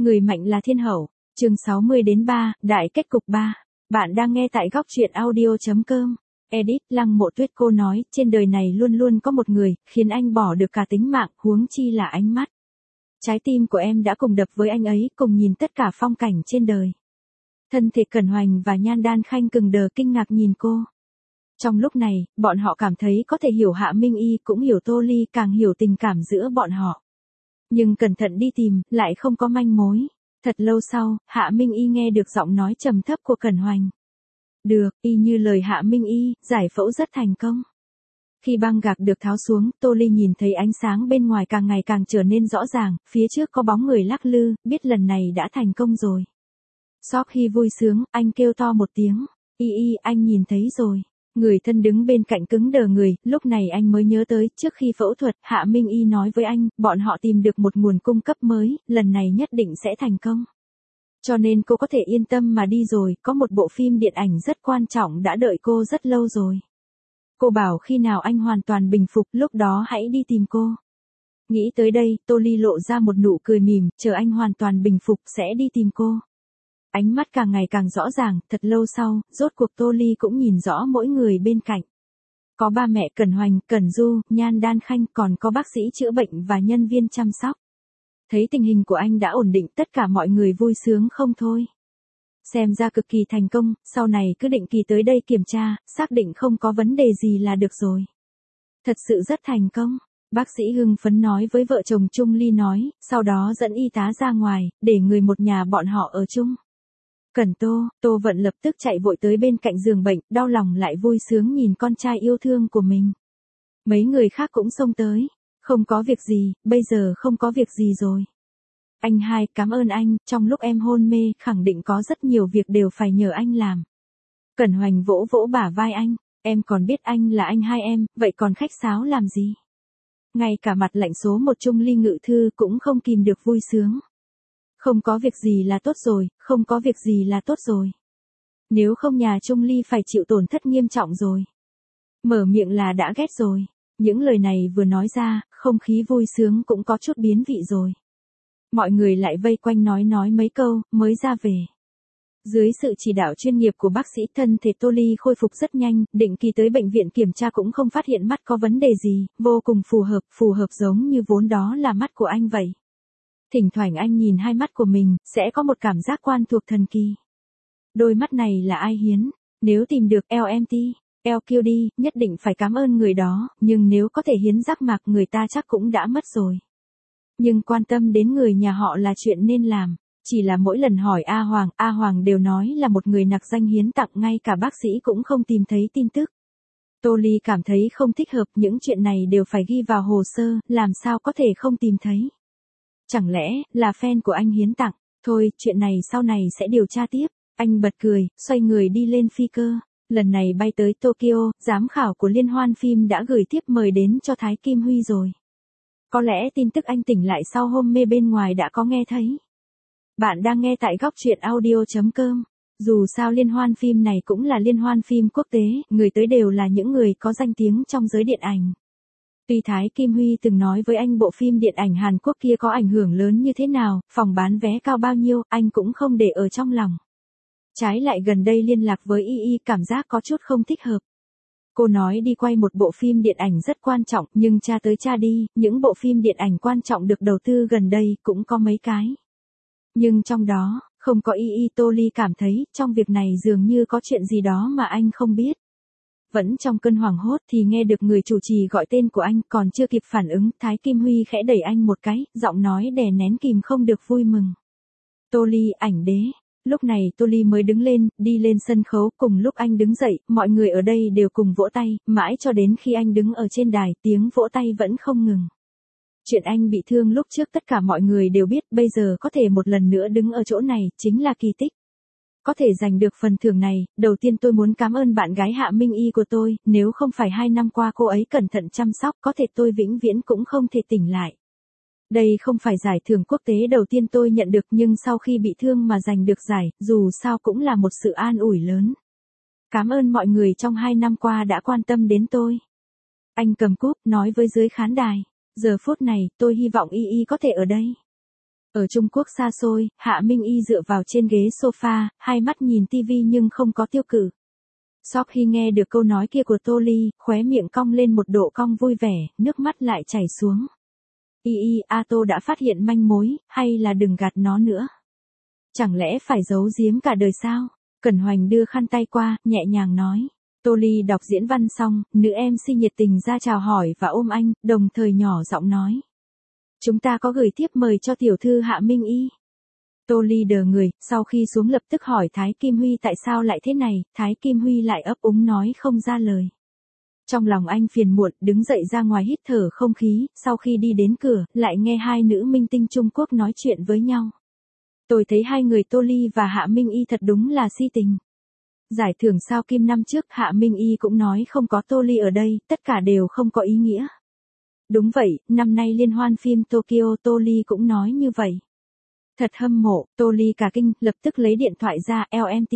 Người mạnh là thiên hậu. Chương 60-3, đại kết cục 3. Bạn đang nghe tại góc truyện audio.com. Edit Lăng Mộ Tuyết. Cô nói, trên đời này luôn luôn có một người, khiến anh bỏ được cả tính mạng, huống chi là ánh mắt. Trái tim của em đã cùng đập với anh ấy, cùng nhìn tất cả phong cảnh trên đời. Thân thể Cẩn Hoành và Nhan Đan Khanh cứng đờ kinh ngạc nhìn cô. Trong lúc này, bọn họ cảm thấy có thể hiểu Hạ Minh Y, cũng hiểu Tô Ly, càng hiểu tình cảm giữa bọn họ. Nhưng cẩn thận đi tìm, lại không có manh mối. Thật lâu sau, Hạ Minh Y nghe được giọng nói trầm thấp của Cẩn Hoành. Được, y như lời Hạ Minh Y, giải phẫu rất thành công. Khi băng gạc được tháo xuống, Tô Ly nhìn thấy ánh sáng bên ngoài càng ngày càng trở nên rõ ràng, phía trước có bóng người lắc lư, biết lần này đã thành công rồi. Sau khi vui sướng, anh kêu to một tiếng, Y, anh nhìn thấy rồi. Người thân đứng bên cạnh cứng đờ người, lúc này anh mới nhớ tới, trước khi phẫu thuật, Hạ Minh Y nói với anh, bọn họ tìm được một nguồn cung cấp mới, lần này nhất định sẽ thành công. Cho nên cô có thể yên tâm mà đi rồi, có một bộ phim điện ảnh rất quan trọng đã đợi cô rất lâu rồi. Cô bảo khi nào anh hoàn toàn bình phục, lúc đó hãy đi tìm cô. Nghĩ tới đây, Tô Ly lộ ra một nụ cười mỉm, chờ anh hoàn toàn bình phục sẽ đi tìm cô. Ánh mắt càng ngày càng rõ ràng, thật lâu sau, rốt cuộc Tô Ly cũng nhìn rõ mỗi người bên cạnh. Có ba mẹ Cẩn Hoành, Cẩn Du, Nhan Đan Khanh, còn có bác sĩ chữa bệnh và nhân viên chăm sóc. Thấy tình hình của anh đã ổn định, tất cả mọi người vui sướng không thôi. Xem ra cực kỳ thành công, sau này cứ định kỳ tới đây kiểm tra, xác định không có vấn đề gì là được rồi. Thật sự rất thành công. Bác sĩ hưng phấn nói với vợ chồng Trung Ly nói, sau đó dẫn y tá ra ngoài, để người một nhà bọn họ ở chung. Cẩn Tô Vận lập tức chạy vội tới bên cạnh giường bệnh, đau lòng lại vui sướng nhìn con trai yêu thương của mình. Mấy người khác cũng xông tới. Không có việc gì, bây giờ không có việc gì rồi. Anh hai, cảm ơn anh, trong lúc em hôn mê, khẳng định có rất nhiều việc đều phải nhờ anh làm. Cẩn Hoành vỗ vỗ bả vai anh, em còn biết anh là anh hai em, vậy còn khách sáo làm gì? Ngay cả mặt lạnh số một Trung Ly Ngự Thư cũng không kìm được vui sướng. Không có việc gì là tốt rồi, không có việc gì là tốt rồi. Nếu không nhà Trung Ly phải chịu tổn thất nghiêm trọng rồi. Mở miệng là đã ghét rồi. Những lời này vừa nói ra, không khí vui sướng cũng có chút biến vị rồi. Mọi người lại vây quanh nói mấy câu, mới ra về. Dưới sự chỉ đạo chuyên nghiệp của bác sĩ, thân thể Tô Ly khôi phục rất nhanh, định kỳ tới bệnh viện kiểm tra cũng không phát hiện mắt có vấn đề gì, vô cùng phù hợp giống như vốn đó là mắt của anh vậy. Thỉnh thoảng anh nhìn hai mắt của mình, sẽ có một cảm giác quen thuộc thần kỳ. Đôi mắt này là ai hiến? Nếu tìm được LMT, LQD, nhất định phải cảm ơn người đó, nhưng nếu có thể hiến giác mạc người ta chắc cũng đã mất rồi. Nhưng quan tâm đến người nhà họ là chuyện nên làm. Chỉ là mỗi lần hỏi A Hoàng đều nói là một người nặc danh hiến tặng, ngay cả bác sĩ cũng không tìm thấy tin tức. Tô Ly cảm thấy không thích hợp, những chuyện này đều phải ghi vào hồ sơ, làm sao có thể không tìm thấy. Chẳng lẽ, là fan của anh hiến tặng, thôi, chuyện này sau này sẽ điều tra tiếp. Anh bật cười, xoay người đi lên phi cơ. Lần này bay tới Tokyo, giám khảo của liên hoan phim đã gửi thiếp mời đến cho Thái Kim Huy rồi. Có lẽ tin tức anh tỉnh lại sau hôm mê bên ngoài đã có nghe thấy. Bạn đang nghe tại góc truyện audio.com. Dù sao liên hoan phim này cũng là liên hoan phim quốc tế, người tới đều là những người có danh tiếng trong giới điện ảnh. Tuy Thái Kim Huy từng nói với anh bộ phim điện ảnh Hàn Quốc kia có ảnh hưởng lớn như thế nào, phòng bán vé cao bao nhiêu, anh cũng không để ở trong lòng. Trái lại gần đây liên lạc với Y, cảm giác có chút không thích hợp. Cô nói đi quay một bộ phim điện ảnh rất quan trọng, nhưng tra tới tra đi, những bộ phim điện ảnh quan trọng được đầu tư gần đây cũng có mấy cái. Nhưng trong đó, không có Y, Tô Ly cảm thấy, trong việc này dường như có chuyện gì đó mà anh không biết. Vẫn trong cơn hoảng hốt thì nghe được người chủ trì gọi tên của anh, còn chưa kịp phản ứng, Thái Kim Huy khẽ đẩy anh một cái, giọng nói đè nén kìm không được vui mừng. Tô Ly, ảnh đế. Lúc này Tô Ly mới đứng lên, đi lên sân khấu, cùng lúc anh đứng dậy, mọi người ở đây đều cùng vỗ tay, mãi cho đến khi anh đứng ở trên đài, tiếng vỗ tay vẫn không ngừng. Chuyện anh bị thương lúc trước tất cả mọi người đều biết, bây giờ có thể một lần nữa đứng ở chỗ này, chính là kỳ tích. Có thể giành được phần thưởng này, đầu tiên tôi muốn cảm ơn bạn gái Hạ Minh Y của tôi, nếu không phải 2 năm qua cô ấy cẩn thận chăm sóc, có thể tôi vĩnh viễn cũng không thể tỉnh lại. Đây không phải giải thưởng quốc tế đầu tiên tôi nhận được, nhưng sau khi bị thương mà giành được giải, dù sao cũng là một sự an ủi lớn. Cảm ơn mọi người trong 2 năm qua đã quan tâm đến tôi. Anh cầm cúp, nói với dưới khán đài. Giờ phút này, tôi hy vọng Y có thể ở đây. Ở Trung Quốc xa xôi, Hạ Minh Y dựa vào trên ghế sofa, hai mắt nhìn tivi nhưng không có tiêu cự. Sau khi nghe được câu nói kia của Tô Ly, khóe miệng cong lên một độ cong vui vẻ, nước mắt lại chảy xuống. Tô đã phát hiện manh mối, hay là đừng gạt nó nữa. Chẳng lẽ phải giấu giếm cả đời sao? Cẩn Hoành đưa khăn tay qua, nhẹ nhàng nói. Tô Ly đọc diễn văn xong, nữ MC nhiệt tình ra chào hỏi và ôm anh, đồng thời nhỏ giọng nói. Chúng ta có gửi thiếp mời cho tiểu thư Hạ Minh Y. Tô Ly đờ người, sau khi xuống lập tức hỏi Thái Kim Huy tại sao lại thế này, Thái Kim Huy lại ấp úng nói không ra lời. Trong lòng anh phiền muộn, đứng dậy ra ngoài hít thở không khí, sau khi đi đến cửa, lại nghe hai nữ minh tinh Trung Quốc nói chuyện với nhau. Tôi thấy hai người Tô Ly và Hạ Minh Y thật đúng là si tình. Giải thưởng sao Kim năm trước Hạ Minh Y cũng nói không có Tô Ly ở đây, tất cả đều không có ý nghĩa. Đúng vậy, năm nay liên hoan phim Tokyo Tô Ly cũng nói như vậy. Thật hâm mộ, Tô Ly cả kinh, lập tức lấy điện thoại ra LMT.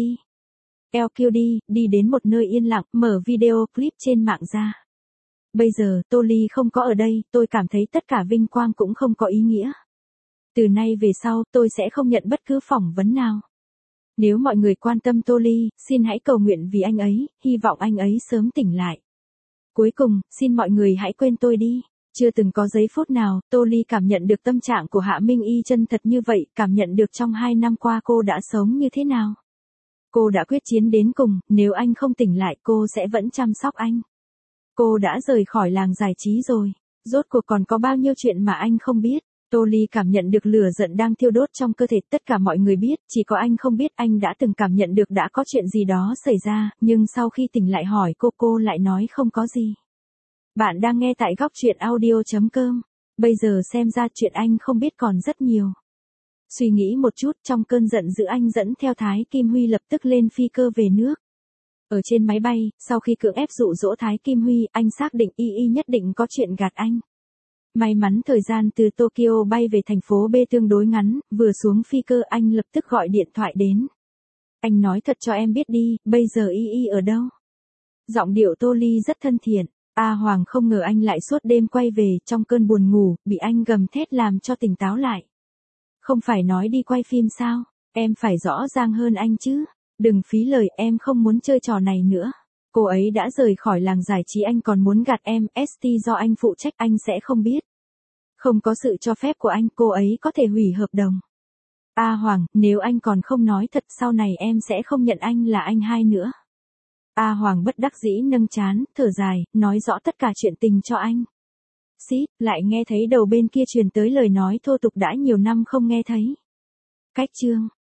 LQD, đi đến một nơi yên lặng, mở video clip trên mạng ra. Bây giờ, Tô Ly không có ở đây, tôi cảm thấy tất cả vinh quang cũng không có ý nghĩa. Từ nay về sau, tôi sẽ không nhận bất cứ phỏng vấn nào. Nếu mọi người quan tâm Tô Ly, xin hãy cầu nguyện vì anh ấy, hy vọng anh ấy sớm tỉnh lại. Cuối cùng, xin mọi người hãy quên tôi đi. Chưa từng có giây phút nào, Tô Ly cảm nhận được tâm trạng của Hạ Minh Y chân thật như vậy, cảm nhận được trong 2 năm qua cô đã sống như thế nào. Cô đã quyết chiến đến cùng, nếu anh không tỉnh lại cô sẽ vẫn chăm sóc anh. Cô đã rời khỏi làng giải trí rồi, rốt cuộc còn có bao nhiêu chuyện mà anh không biết. Tô Ly cảm nhận được lửa giận đang thiêu đốt trong cơ thể, tất cả mọi người biết, chỉ có anh không biết anh đã từng cảm nhận được đã có chuyện gì đó xảy ra, nhưng sau khi tỉnh lại hỏi cô lại nói không có gì. Bạn đang nghe tại góc truyện audio.com, bây giờ xem ra chuyện anh không biết còn rất nhiều. Suy nghĩ một chút, trong cơn giận dữ anh dẫn theo Thái Kim Huy lập tức lên phi cơ về nước. Ở trên máy bay, sau khi cưỡng ép dụ dỗ Thái Kim Huy, anh xác định Y nhất định có chuyện gạt anh. May mắn thời gian từ Tokyo bay về thành phố B tương đối ngắn, vừa xuống phi cơ anh lập tức gọi điện thoại đến. Anh nói thật cho em biết đi, bây giờ Y ở đâu? Giọng điệu Tô Ly rất thân thiện. Hoàng không ngờ anh lại suốt đêm quay về, trong cơn buồn ngủ, bị anh gầm thét làm cho tỉnh táo lại. Không phải nói đi quay phim sao? Em phải rõ ràng hơn anh chứ. Đừng phí lời, em không muốn chơi trò này nữa. Cô ấy đã rời khỏi làng giải trí, anh còn muốn gạt em, ST do anh phụ trách anh sẽ không biết. Không có sự cho phép của anh, cô ấy có thể hủy hợp đồng. Hoàng, nếu anh còn không nói thật sau này em sẽ không nhận anh là anh hai nữa. Hoàng bất đắc dĩ nâng trán, thở dài, nói rõ tất cả chuyện tình cho anh. Xít, lại nghe thấy đầu bên kia truyền tới lời nói thô tục đã nhiều năm không nghe thấy. Cách chương